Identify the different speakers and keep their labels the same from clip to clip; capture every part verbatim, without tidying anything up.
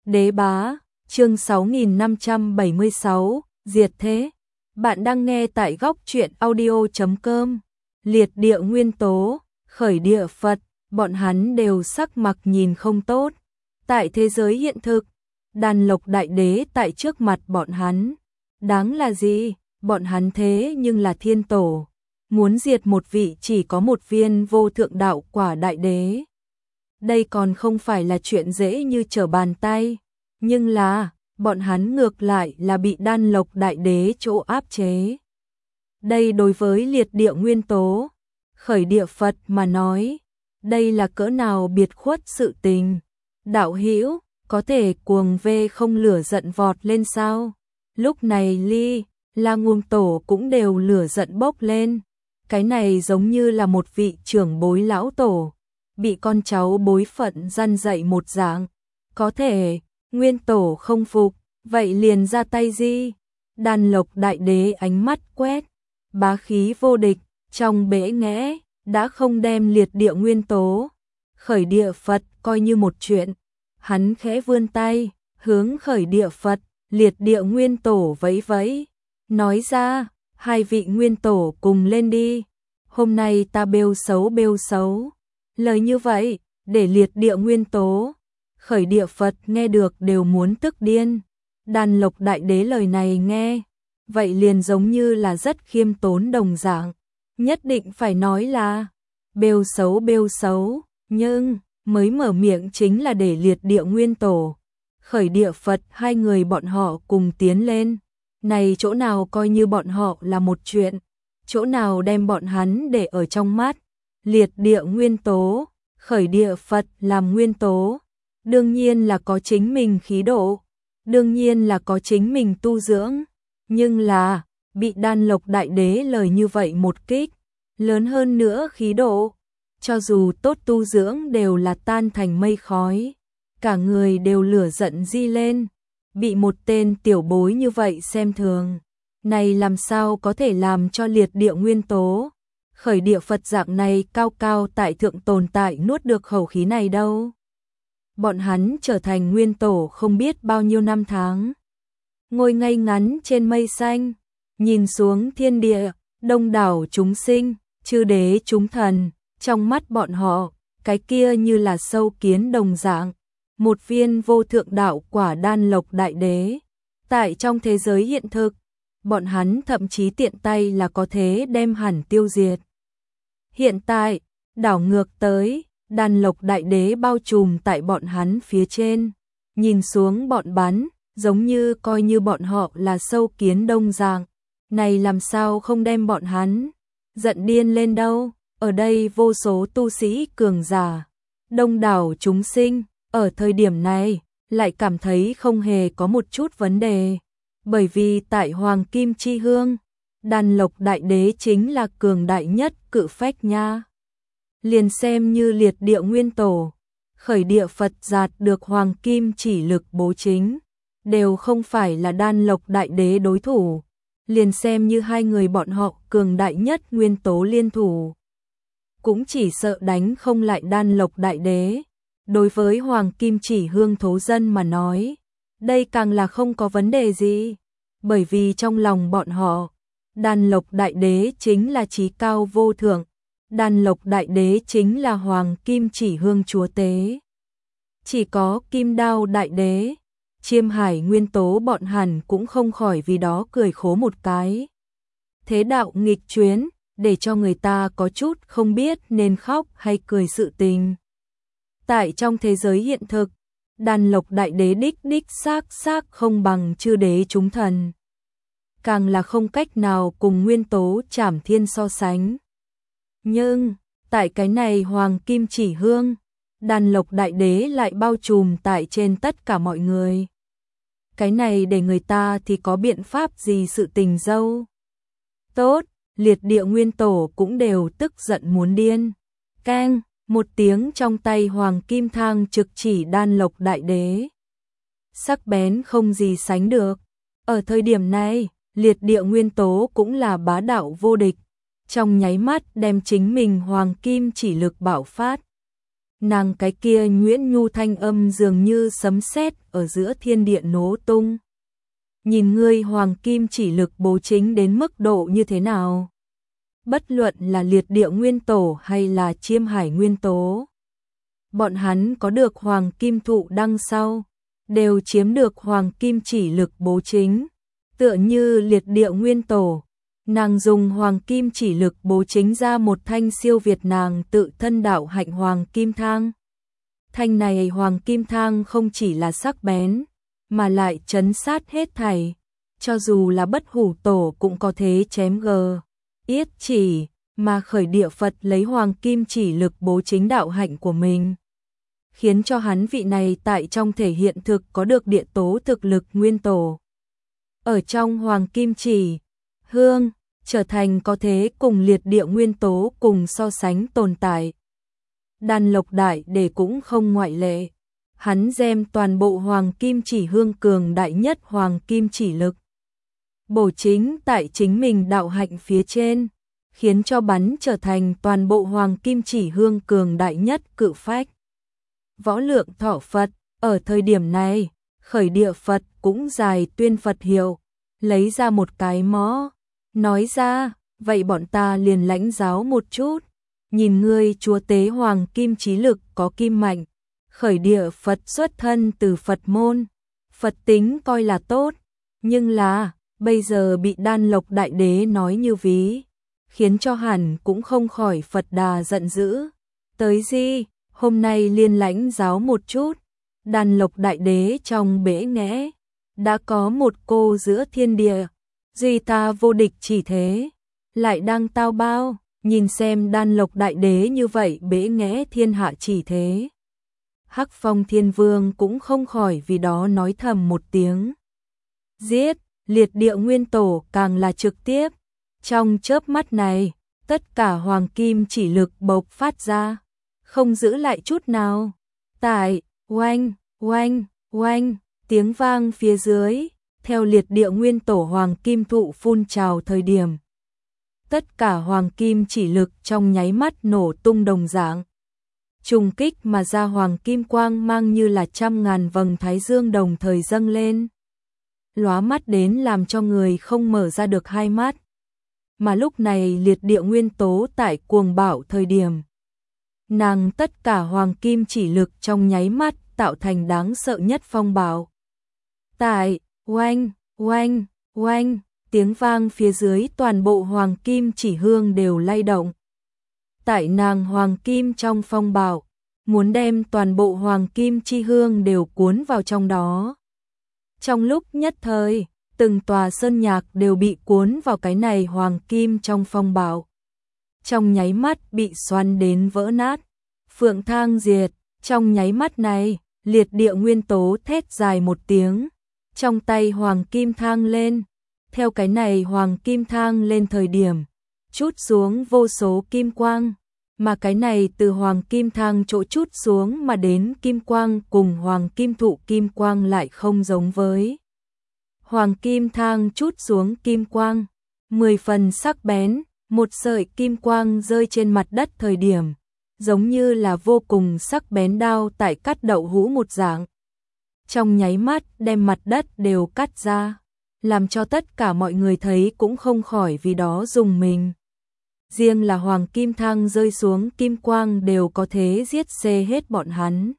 Speaker 1: Đế bá, chương sáu nghìn năm trăm bảy mươi sáu, diệt thế. Bạn đang nghe tại góc truyện audio chấm com. Liệt địa nguyên tố, khởi địa Phật, bọn hắn đều sắc mặt nhìn không tốt. Tại thế giới hiện thực, Đàn Lộc đại đế tại trước mặt bọn hắn. Đáng là gì? Bọn hắn thế nhưng là thiên tổ. Muốn diệt một vị chỉ có một viên vô thượng đạo quả đại đế. Đây còn không phải là chuyện dễ như trở bàn tay. Nhưng là, bọn hắn ngược lại là bị Đan Lộc đại đế chỗ áp chế. Đây đối với liệt địa nguyên tố, khởi địa Phật mà nói, đây là cỡ nào biệt khuất sự tình. Đạo hữu có thể cuồng vê không lửa giận vọt lên sao? Lúc này Ly, La Ngôn Tổ cũng đều lửa giận bốc lên. Cái này giống như là một vị trưởng bối lão tổ, bị con cháu bối phận răn dạy một dạng. Có thể, Nguyên Tổ không phục, vậy liền ra tay gì? Đan Lộc đại đế ánh mắt quét, bá khí vô địch, trong bể nghẽ, đã không đem liệt địa nguyên tố. Khởi địa Phật coi như một chuyện. Hắn khẽ vươn tay, hướng khởi địa Phật, liệt địa nguyên tổ vẫy vẫy. Nói ra, hai vị nguyên tổ cùng lên đi. Hôm nay ta bêu xấu bêu xấu. Lời như vậy, để liệt địa nguyên tố. Khởi địa Phật nghe được đều muốn tức điên. Đàn Lộc đại đế lời này nghe, vậy liền giống như là rất khiêm tốn đồng dạng. Nhất định phải nói là, bêu xấu bêu xấu, nhưng mới mở miệng chính là để liệt địa nguyên tổ. Khởi địa Phật hai người bọn họ cùng tiến lên. Này chỗ nào coi như bọn họ là một chuyện, chỗ nào đem bọn hắn để ở trong mắt. Liệt địa nguyên tố, khởi địa Phật làm nguyên tố, đương nhiên là có chính mình khí độ, đương nhiên là có chính mình tu dưỡng, nhưng là, bị Đan Lộc đại đế lời như vậy một kích, lớn hơn nữa khí độ, cho dù tốt tu dưỡng đều là tan thành mây khói, cả người đều lửa giận di lên, bị một tên tiểu bối như vậy xem thường, này làm sao có thể làm cho liệt địa nguyên tố, khởi địa Phật dạng này cao cao tại thượng tồn tại nuốt được khẩu khí này đâu. Bọn hắn trở thành nguyên tổ không biết bao nhiêu năm tháng. Ngồi ngay ngắn trên mây xanh, nhìn xuống thiên địa, đông đảo chúng sinh, chư đế chúng thần, trong mắt bọn họ, cái kia như là sâu kiến đồng dạng, một viên vô thượng đạo quả Đan Lộc đại đế. Tại trong thế giới hiện thực, bọn hắn thậm chí tiện tay là có thể đem hẳn tiêu diệt. Hiện tại, đảo ngược tới, Đan Lộc đại đế bao trùm tại bọn hắn phía trên, nhìn xuống bọn bắn, giống như coi như bọn họ là sâu kiến đông dạng, này làm sao không đem bọn hắn giận điên lên đâu. Ở đây vô số tu sĩ cường giả, đông đảo chúng sinh, ở thời điểm này lại cảm thấy không hề có một chút vấn đề, bởi vì tại Hoàng Kim Chi Hương, Đan Lộc đại đế chính là cường đại nhất cự phách nha. Liền xem như liệt địa nguyên tổ, khởi địa Phật giạt được Hoàng Kim chỉ lực bố chính, đều không phải là Đan Lộc đại đế đối thủ, liền xem như hai người bọn họ cường đại nhất nguyên tố liên thủ, cũng chỉ sợ đánh không lại Đan Lộc đại đế. Đối với Hoàng Kim chỉ hương thố dân mà nói, đây càng là không có vấn đề gì, bởi vì trong lòng bọn họ, Đan Lộc đại đế chính là chí cao vô thượng, Đan Lộc đại đế chính là Hoàng Kim chỉ hương chúa tế. Chỉ có Kim Đao đại đế, Chiêm Hải nguyên tố bọn hẳn cũng không khỏi vì đó cười khổ một cái. Thế đạo nghịch chuyến, để cho người ta có chút không biết nên khóc hay cười sự tình. Tại trong thế giới hiện thực, Đan Lộc đại đế đích đích xác xác không bằng chư đế chúng thần. Càng là không cách nào cùng nguyên tố Trảm Thiên so sánh. Nhưng, tại cái này Hoàng Kim chỉ hương, Đan Lộc đại đế lại bao trùm tại trên tất cả mọi người. Cái này để người ta thì có biện pháp gì sự tình dâu. Tốt, liệt địa nguyên tổ cũng đều tức giận muốn điên. Keng, một tiếng trong tay Hoàng Kim thang trực chỉ Đan Lộc đại đế. Sắc bén không gì sánh được. Ở thời điểm này, liệt địa nguyên tố cũng là bá đạo vô địch. Trong nháy mắt đem chính mình Hoàng Kim chỉ lực bạo phát. Nàng cái kia nhuyễn nhu thanh âm dường như sấm sét ở giữa thiên địa nổ tung. Nhìn ngươi hoàng kim chỉ lực bố chính đến mức độ như thế nào? Bất luận là liệt địa nguyên tổ hay là chiêm hải nguyên tố. Bọn hắn có được hoàng kim thụ đăng sau, đều chiếm được hoàng kim chỉ lực bố chính. Tựa như liệt địa nguyên tổ, nàng dùng hoàng kim chỉ lực bố chính ra một thanh siêu việt nàng tự thân đạo hạnh hoàng kim thang. Thanh này hoàng kim thang không chỉ là sắc bén, mà lại chấn sát hết thảy, cho dù là bất hủ tổ cũng có thể chém gờ, yết chỉ, mà khởi địa Phật lấy hoàng kim chỉ lực bố chính đạo hạnh của mình. Khiến cho hắn vị này tại trong thể hiện thực có được địa tố thực lực nguyên tổ. Ở trong hoàng kim chỉ, hương, trở thành có thế cùng liệt địa nguyên tố cùng so sánh tồn tại. Đan Lộc Đại Đế cũng không ngoại lệ. Hắn đem toàn bộ hoàng kim chỉ hương cường đại nhất hoàng kim chỉ lực. Bổ chính tại chính mình đạo hạnh phía trên, khiến cho bắn trở thành toàn bộ hoàng kim chỉ hương cường đại nhất cự phách. Võ Lượng Thọ Phật, ở thời điểm này, khởi địa Phật cũng dài tuyên Phật hiệu, lấy ra một cái mõ, nói ra, vậy bọn ta liền lãnh giáo một chút, nhìn ngươi chúa tế hoàng kim trí lực có kim mạnh, khởi địa Phật xuất thân từ Phật môn, Phật tính coi là tốt, nhưng là, bây giờ bị Đan Lộc Đại Đế nói như ví, khiến cho hẳn cũng không khỏi Phật Đà giận dữ, tới gì? Hôm nay liên lãnh giáo một chút, Đan Lộc Đại Đế trong bể nghẽ, đã có một cô giữa thiên địa, duy ta vô địch chỉ thế, lại đang tao bao, nhìn xem Đan Lộc Đại Đế như vậy bể nghẽ thiên hạ chỉ thế. Hắc Phong Thiên Vương cũng không khỏi vì đó nói thầm một tiếng. Giết, liệt địa nguyên tổ càng là trực tiếp, trong chớp mắt này, tất cả hoàng kim chỉ lực bộc phát ra. Không giữ lại chút nào. Tại, oanh, oanh, oanh, tiếng vang phía dưới, theo liệt địa nguyên tổ hoàng kim thụ phun trào thời điểm. Tất cả hoàng kim chỉ lực trong nháy mắt nổ tung đồng dạng. Trùng kích mà ra hoàng kim quang mang như là trăm ngàn vầng thái dương đồng thời dâng lên. Lóa mắt đến làm cho người không mở ra được hai mắt. Mà lúc này liệt địa nguyên tố tại cuồng bạo thời điểm. Nàng tất cả hoàng kim chỉ lực trong nháy mắt tạo thành đáng sợ nhất phong bạo. Tại, oanh, oanh, oanh, tiếng vang phía dưới toàn bộ hoàng kim chỉ hương đều lay động. Tại nàng hoàng kim trong phong bạo, muốn đem toàn bộ hoàng kim chi hương đều cuốn vào trong đó. Trong lúc nhất thời, từng tòa sơn nhạc đều bị cuốn vào cái này hoàng kim trong phong bạo. Trong nháy mắt bị xoắn đến vỡ nát. Phượng thang diệt, trong nháy mắt này, liệt địa nguyên tố thét dài một tiếng, trong tay hoàng kim thang lên, theo cái này hoàng kim thang lên thời điểm, chút xuống vô số kim quang, mà cái này từ hoàng kim thang chỗ chút xuống mà đến kim quang cùng hoàng kim thụ kim quang lại không giống với. Hoàng kim thang chút xuống kim quang, mười phần sắc bén, một sợi kim quang rơi trên mặt đất thời điểm. Giống như là vô cùng sắc bén đao tại cắt đậu hũ một dạng. Trong nháy mắt đem mặt đất đều cắt ra, làm cho tất cả mọi người thấy cũng không khỏi vì đó dùng mình. Riêng là hoàng kim thang rơi xuống kim quang đều có thế giết xê hết bọn hắn.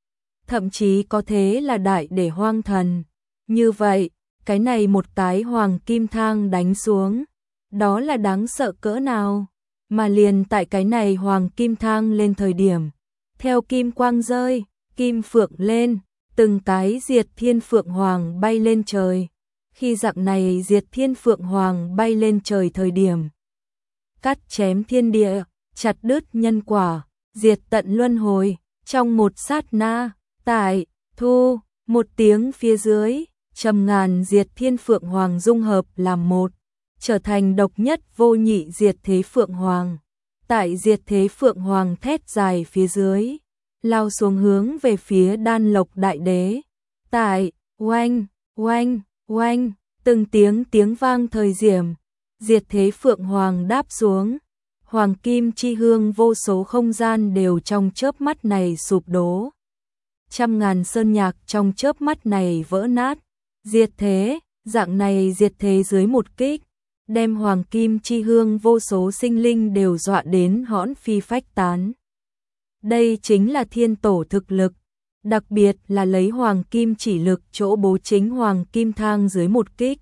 Speaker 1: Thậm chí có thế là đại để hoang thần. Như vậy, cái này một cái hoàng kim thang đánh xuống, đó là đáng sợ cỡ nào? Mà liền tại cái này hoàng kim thang lên thời điểm, theo kim quang rơi, kim phượng lên, từng cái diệt thiên phượng hoàng bay lên trời. Khi dạng này diệt thiên phượng hoàng bay lên trời thời điểm, cắt chém thiên địa, chặt đứt nhân quả, diệt tận luân hồi, trong một sát na, tại, thu, một tiếng phía dưới, trầm ngàn diệt thiên phượng hoàng dung hợp làm một. Trở thành độc nhất vô nhị diệt thế phượng hoàng. Tại diệt thế phượng hoàng thét dài phía dưới, lao xuống hướng về phía Đan Lộc Đại Đế. Tại, oanh, oanh, oanh, từng tiếng tiếng vang thời điểm, diệt thế phượng hoàng đáp xuống. Hoàng kim chi hương vô số không gian đều trong chớp mắt này sụp đổ. Trăm ngàn sơn nhạc trong chớp mắt này vỡ nát, diệt thế, dạng này diệt thế dưới một kích, đem hoàng kim chi hương vô số sinh linh đều dọa đến hõn phi phách tán. Đây chính là thiên tổ thực lực, đặc biệt là lấy hoàng kim chỉ lực chỗ bố chính hoàng kim thang dưới một kích.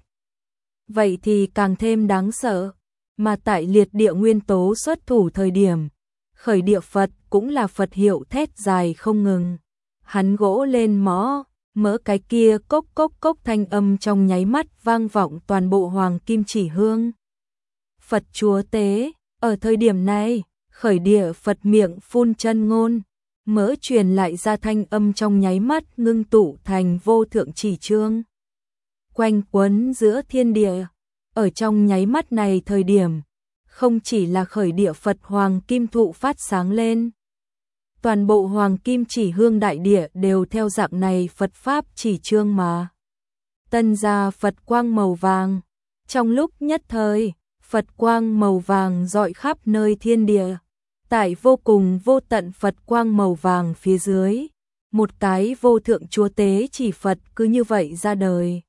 Speaker 1: Vậy thì càng thêm đáng sợ, mà tại liệt địa nguyên tố xuất thủ thời điểm, khởi địa Phật cũng là Phật hiệu thét dài không ngừng. Hắn gỗ lên mõ, mỡ cái kia cốc cốc cốc thanh âm trong nháy mắt vang vọng toàn bộ hoàng kim chỉ hương. Phật chúa tế, ở thời điểm này, khởi địa Phật miệng phun chân ngôn, mỡ truyền lại ra thanh âm trong nháy mắt ngưng tụ thành vô thượng chỉ chương. Quanh quấn giữa thiên địa, ở trong nháy mắt này thời điểm, không chỉ là khởi địa Phật hoàng kim thụ phát sáng lên. Toàn bộ hoàng kim chỉ hương đại địa đều theo dạng này Phật Pháp chỉ chương mà. Tân ra Phật quang màu vàng. Trong lúc nhất thời, Phật quang màu vàng rọi khắp nơi thiên địa. Tại vô cùng vô tận Phật quang màu vàng phía dưới, một cái vô thượng chúa tế chỉ Phật cứ như vậy ra đời.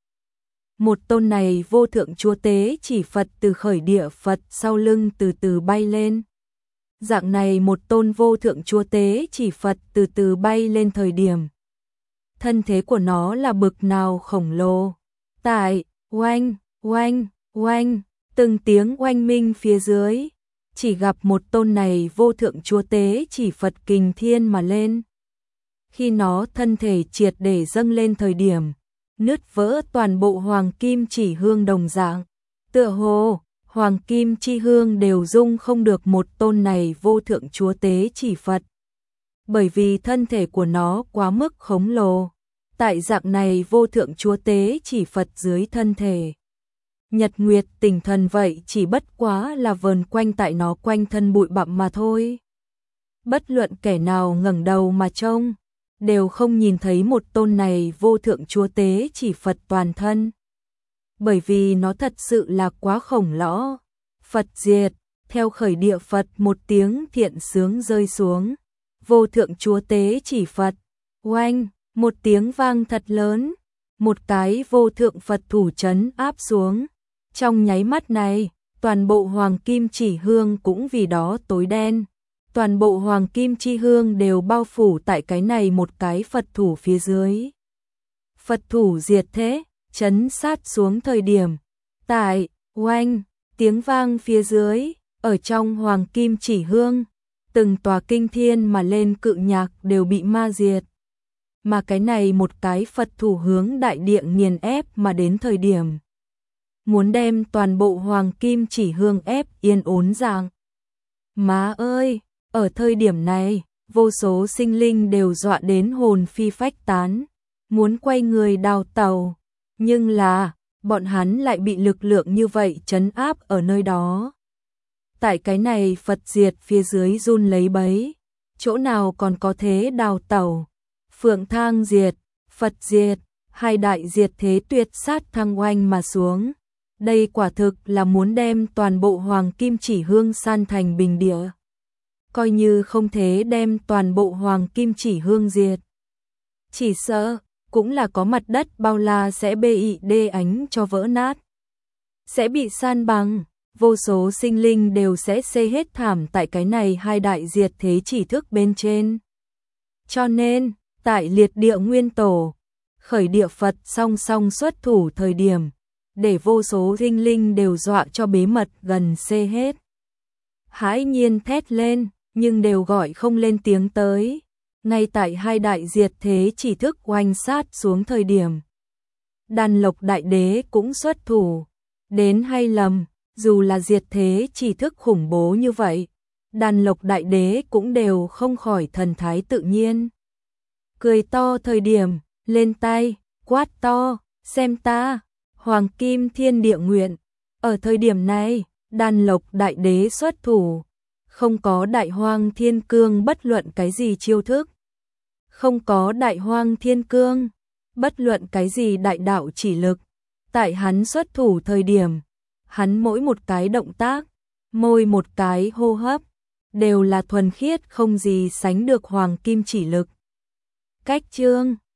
Speaker 1: Một tôn này vô thượng chúa tế chỉ Phật từ khởi địa Phật sau lưng từ từ bay lên. Dạng này một tôn vô thượng chúa tế chỉ Phật từ từ bay lên thời điểm. Thân thế của nó là bực nào khổng lồ. Tại, oanh, oanh, oanh, từng tiếng oanh minh phía dưới. Chỉ gặp một tôn này vô thượng chúa tế chỉ Phật kình thiên mà lên. Khi nó thân thể triệt để dâng lên thời điểm, nứt vỡ toàn bộ hoàng kim chỉ hương đồng dạng. Tựa hồ, hoàng kim chi hương đều dung không được một tôn này vô thượng chúa tế chỉ Phật. Bởi vì thân thể của nó quá mức khổng lồ. Tại dạng này vô thượng chúa tế chỉ Phật dưới thân thể. Nhật nguyệt tinh thần vậy chỉ bất quá là vờn quanh tại nó quanh thân bụi bặm mà thôi. Bất luận kẻ nào ngẩng đầu mà trông, đều không nhìn thấy một tôn này vô thượng chúa tế chỉ Phật toàn thân. Bởi vì nó thật sự là quá khổng lõ. Phật diệt, theo khởi địa Phật một tiếng thiện sướng rơi xuống. Vô thượng chúa tế chỉ Phật, oanh, một tiếng vang thật lớn. Một cái vô thượng Phật thủ trấn áp xuống. Trong nháy mắt này, toàn bộ hoàng kim chỉ hương cũng vì đó tối đen. Toàn bộ hoàng kim chi hương đều bao phủ tại cái này một cái Phật thủ phía dưới. Phật thủ diệt thế, chấn sát xuống thời điểm. Tại, oanh, tiếng vang phía dưới, ở trong hoàng kim chỉ hương, từng tòa kinh thiên mà lên cự nhạc đều bị ma diệt. Mà cái này một cái Phật thủ hướng đại địa nghiền ép mà đến thời điểm. Muốn đem toàn bộ hoàng kim chỉ hương ép yên ổn dạng. Má ơi, ở thời điểm này, vô số sinh linh đều dọa đến hồn phi phách tán, muốn quay người đào tàu. Nhưng là, bọn hắn lại bị lực lượng như vậy trấn áp ở nơi đó. Tại cái này Phật diệt phía dưới run lấy bấy, chỗ nào còn có thế đào tàu. Phượng thang diệt, Phật diệt, hai đại diệt thế tuyệt sát thăng oanh mà xuống. Đây quả thực là muốn đem toàn bộ hoàng kim chỉ hương san thành bình địa. Coi như không thế đem toàn bộ hoàng kim chỉ hương diệt. Chỉ sợ, cũng là có mặt đất bao la sẽ bị đê ánh cho vỡ nát. Sẽ bị san bằng, vô số sinh linh đều sẽ xây hết thảm tại cái này hai đại diệt thế chỉ thức bên trên. Cho nên, tại liệt địa nguyên tổ, khởi địa Phật song song xuất thủ thời điểm, để vô số sinh linh đều dọa cho bế mật gần xê hết. Hãi nhiên thét lên, nhưng đều gọi không lên tiếng tới. Ngay tại hai đại diệt thế chỉ thức oanh sát xuống thời điểm. Đàn Lộc đại đế cũng xuất thủ. Đến hay lầm, dù là diệt thế chỉ thức khủng bố như vậy, Đàn Lộc đại đế cũng đều không khỏi thần thái tự nhiên. Cười to thời điểm, lên tay, quát to, xem ta, Hoàng Kim Thiên Địa Nguyện. Ở thời điểm này, Đàn Lộc đại đế xuất thủ. Không có đại hoang thiên cương bất luận cái gì chiêu thức. Không có đại hoang thiên cương, bất luận cái gì đại đạo chỉ lực. Tại hắn xuất thủ thời điểm, hắn mỗi một cái động tác, môi một cái hô hấp, đều là thuần khiết không gì sánh được hoàng kim chỉ lực. Cách chương